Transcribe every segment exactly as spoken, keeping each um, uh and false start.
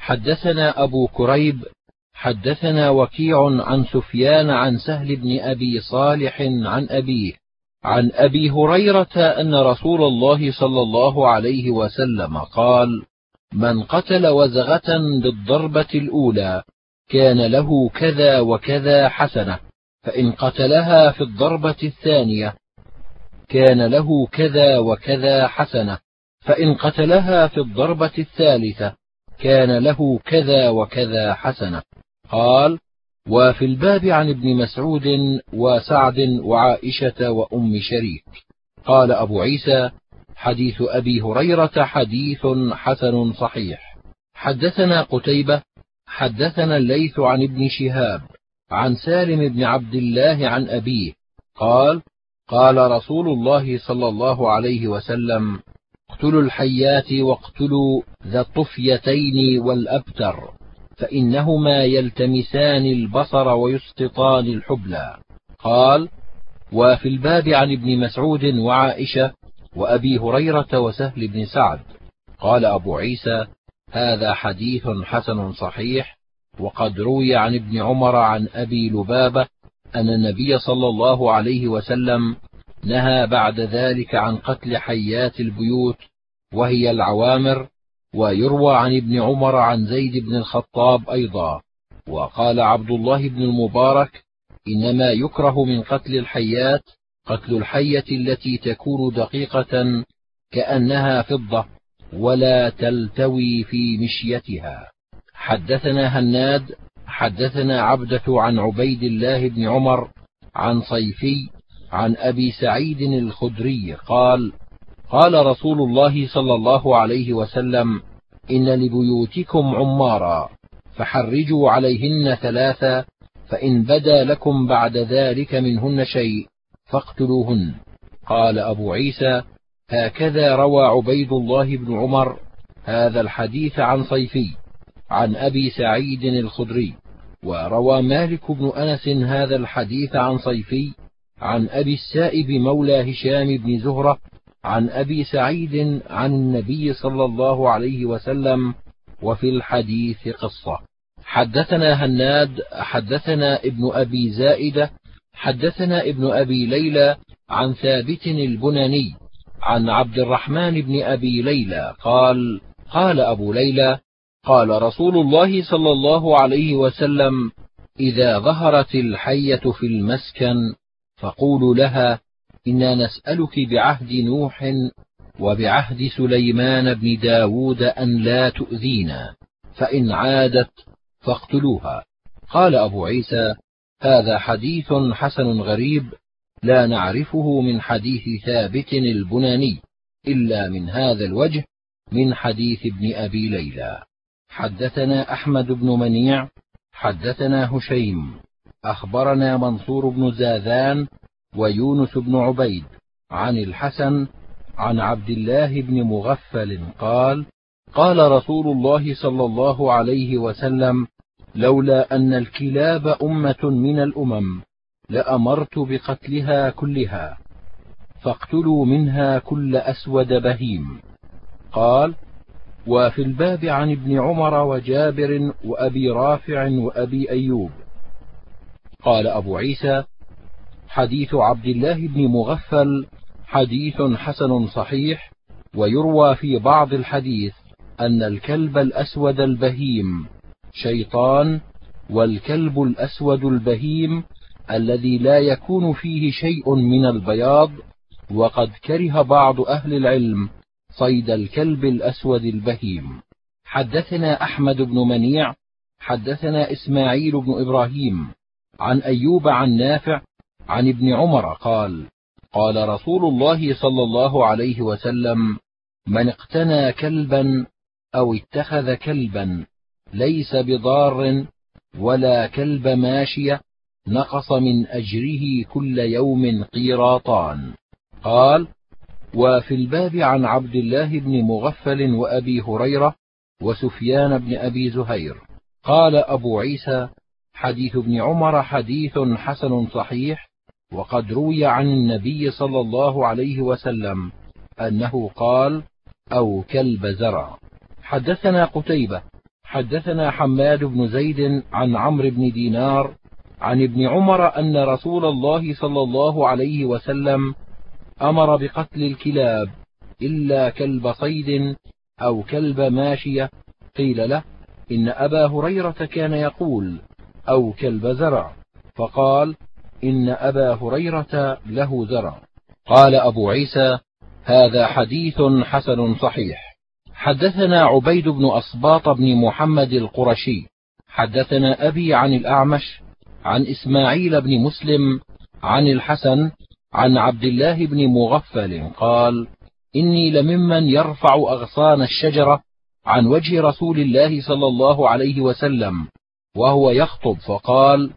حدثنا أبو كريب حدثنا وكيع عن سفيان عن سهل بن أبي صالح عن أبيه عن أبي هريرة أن رسول الله صلى الله عليه وسلم قال: من قتل وزغة بالضربة الأولى كان له كذا وكذا حسنة، فإن قتلها في الضربة الثانية كان له كذا وكذا حسنة، فإن قتلها في الضربة الثالثة كان له كذا وكذا حسنة. قال: وفي الباب عن ابن مسعود وسعد وعائشة وأم شريك. قال أبو عيسى: حديث أبي هريرة حديث حسن صحيح. حدثنا قتيبة حدثنا الليث عن ابن شهاب عن سالم بن عبد الله عن أبيه قال: قال رسول الله صلى الله عليه وسلم: اقتلوا الحيات واقتلوا ذا الطفيتين والأبتر، فإنهما يلتمسان البصر ويسقطان الحبلى. قال: وفي الباب عن ابن مسعود وعائشة وأبي هريرة وسهل بن سعد. قال أبو عيسى: هذا حديث حسن صحيح. وقد روي عن ابن عمر عن أبي لبابة أن النبي صلى الله عليه وسلم نهى بعد ذلك عن قتل حيات البيوت وهي العوامر. ويروى عن ابن عمر عن زيد بن الخطاب أيضا. وقال عبد الله بن المبارك: إنما يكره من قتل الحيات قتل الحية التي تكون دقيقة كأنها فضة ولا تلتوي في مشيتها. حدثنا هناد حدثنا عبدة عن عبيد الله بن عمر عن صيفي عن أبي سعيد الخدري قال: قال رسول الله صلى الله عليه وسلم: إن لبيوتكم عمارا فحرجوا عليهن ثلاثة، فإن بدا لكم بعد ذلك منهن شيء فاقتلوهن. قال أبو عيسى: هكذا روى عبيد الله بن عمر هذا الحديث عن صيفي عن أبي سعيد الخدري. وروى مالك بن أنس هذا الحديث عن صيفي عن أبي السائب مولى هشام بن زهرة عن أبي سعيد عن النبي صلى الله عليه وسلم، وفي الحديث قصة. حدثنا هناد حدثنا ابن أبي زائدة حدثنا ابن أبي ليلى عن ثابت البناني عن عبد الرحمن بن أبي ليلى قال: قال أبو ليلى: قال رسول الله صلى الله عليه وسلم: إذا ظهرت الحية في المسكن فقولوا لها: إنا نسألك بعهد نوح وبعهد سليمان بن داود أن لا تؤذينا، فإن عادت فاقتلوها. قال أبو عيسى: هذا حديث حسن غريب لا نعرفه من حديث ثابت البناني إلا من هذا الوجه من حديث ابن أبي ليلى. حدثنا أحمد بن منيع حدثنا هشيم أخبرنا منصور بن زاذان ويونس بن عبيد عن الحسن عن عبد الله بن مغفل قال: قال رسول الله صلى الله عليه وسلم: لولا أن الكلاب أمة من الأمم لأمرت بقتلها كلها، فاقتلوا منها كل أسود بهيم. قال: وفي الباب عن ابن عمر وجابر وأبي رافع وأبي أيوب. قال أبو عيسى: حديث عبد الله بن مغفل حديث حسن صحيح. ويروى في بعض الحديث أن الكلب الأسود البهيم شيطان، والكلب الأسود البهيم الذي لا يكون فيه شيء من البياض. وقد كره بعض أهل العلم صيد الكلب الأسود البهيم. حدثنا أحمد بن منيع حدثنا إسماعيل بن إبراهيم عن أيوب عن نافع عن ابن عمر قال: قال رسول الله صلى الله عليه وسلم: من اقتنى كلبا أو اتخذ كلبا ليس بضار ولا كلب ماشية نقص من أجره كل يوم قيراطان. قال: وفي الباب عن عبد الله بن مغفل وأبي هريرة وسفيان بن أبي زهير. قال أبو عيسى: حديث ابن عمر حديث حسن صحيح. وقد روي عن النبي صلى الله عليه وسلم أنه قال: أو كلب زرع. حدثنا قتيبة حدثنا حماد بن زيد عن عمرو بن دينار عن ابن عمر أن رسول الله صلى الله عليه وسلم أمر بقتل الكلاب إلا كلب صيد أو كلب ماشية. قيل له: إن أبا هريرة كان يقول أو كلب زرع، فقال: إن أبا هريرة له زرع. قال أبو عيسى: هذا حديث حسن صحيح. حدثنا عبيد بن أصباط بن محمد القرشي حدثنا أبي عن الأعمش عن إسماعيل بن مسلم عن الحسن عن عبد الله بن مغفل قال: إني لممن يرفع أغصان الشجرة عن وجه رسول الله صلى الله عليه وسلم وهو يخطب، فقال: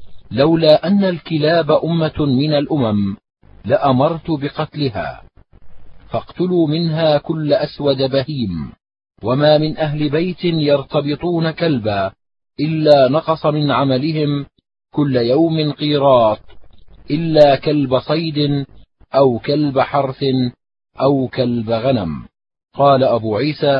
لولا أن الكلاب أمة من الأمم لأمرت بقتلها، فاقتلوا منها كل أسود بهيم، وما من أهل بيت يرتبطون كلبا إلا نقص من عملهم كل يوم قيراط، إلا كلب صيد أو كلب حرث أو كلب غنم. قال أبو عيسى: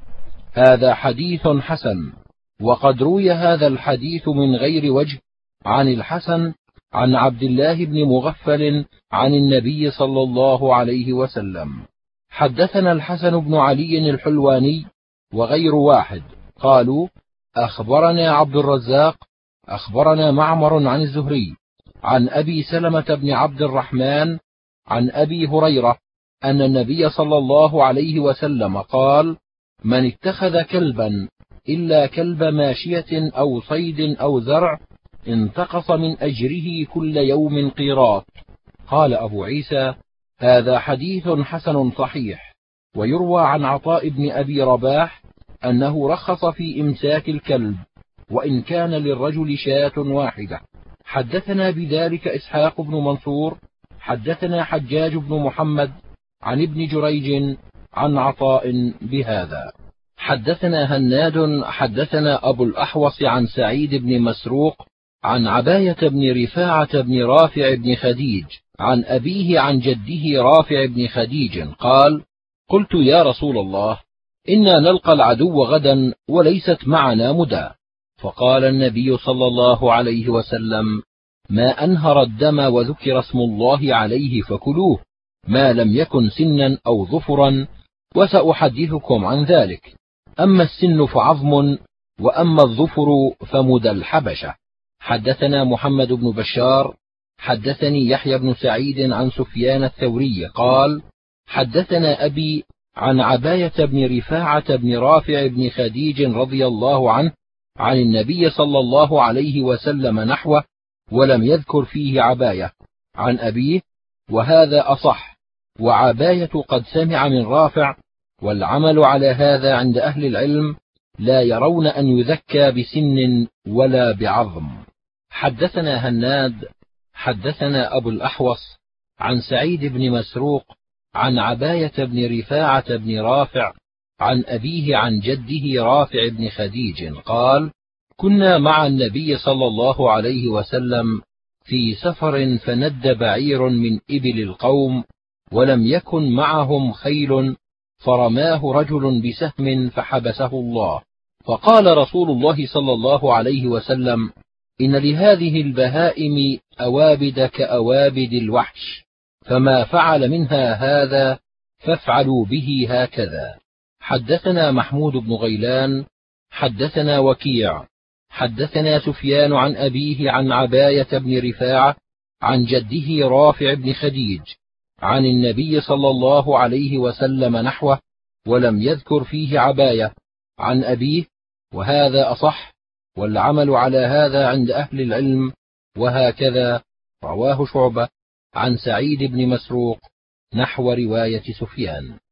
هذا حديث حسن. وقد روي هذا الحديث من غير وجه عن الحسن عن عبد الله بن مغفل عن النبي صلى الله عليه وسلم. حدثنا الحسن بن علي الحلواني وغير واحد قالوا: أخبرنا عبد الرزاق أخبرنا معمر عن الزهري عن أبي سلمة بن عبد الرحمن عن أبي هريرة أن النبي صلى الله عليه وسلم قال: من اتخذ كلبا إلا كلب ماشية أو صيد أو زرع انتقص من أجره كل يوم قيراط. قال أبو عيسى: هذا حديث حسن صحيح. ويروى عن عطاء بن أبي رباح أنه رخص في إمساك الكلب وإن كان للرجل شاة واحدة. حدثنا بذلك إسحاق بن منصور حدثنا حجاج بن محمد عن ابن جريج عن عطاء بهذا. حدثنا هناد حدثنا أبو الأحوص عن سعيد بن مسروق عن عباية بن رفاعة بن رافع بن خديج عن أبيه عن جده رافع بن خديج قال: قلت يا رسول الله، إنا نلقى العدو غدا وليست معنا مدى. فقال النبي صلى الله عليه وسلم: ما أنهر الدم وذكر اسم الله عليه فكلوه، ما لم يكن سنا أو ظفرا، وسأحدثكم عن ذلك. أما السن فعظم، وأما الظفر فمدى الحبشة. حدثنا محمد بن بشار حدثني يحيى بن سعيد عن سفيان الثوري قال: حدثنا أبي عن عباية بن رفاعة بن رافع بن خديج رضي الله عنه عن النبي صلى الله عليه وسلم نحوه، ولم يذكر فيه عباية عن أبيه، وهذا أصح. وعباية قد سمع من رافع، والعمل على هذا عند أهل العلم، لا يرون أن يذكى بسن ولا بعظم. حدثنا هناد حدثنا أبو الأحوص عن سعيد بن مسروق عن عباية بن رفاعة بن رافع عن أبيه عن جده رافع بن خديج قال: كنا مع النبي صلى الله عليه وسلم في سفر، فند بعير من إبل القوم، ولم يكن معهم خيل، فرماه رجل بسهم فحبسه الله. فقال رسول الله صلى الله عليه وسلم: إن لهذه البهائم أوابد كأوابد الوحش، فما فعل منها هذا فافعلوا به هكذا. حدثنا محمود بن غيلان حدثنا وكيع حدثنا سفيان عن أبيه عن عباية بن رفاعة عن جده رافع بن خديج عن النبي صلى الله عليه وسلم نحوه، ولم يذكر فيه عباية عن أبيه، وهذا أصح، والعمل على هذا عند أهل العلم. وهكذا رواه شعبة عن سعيد بن مسروق نحو رواية سفيان.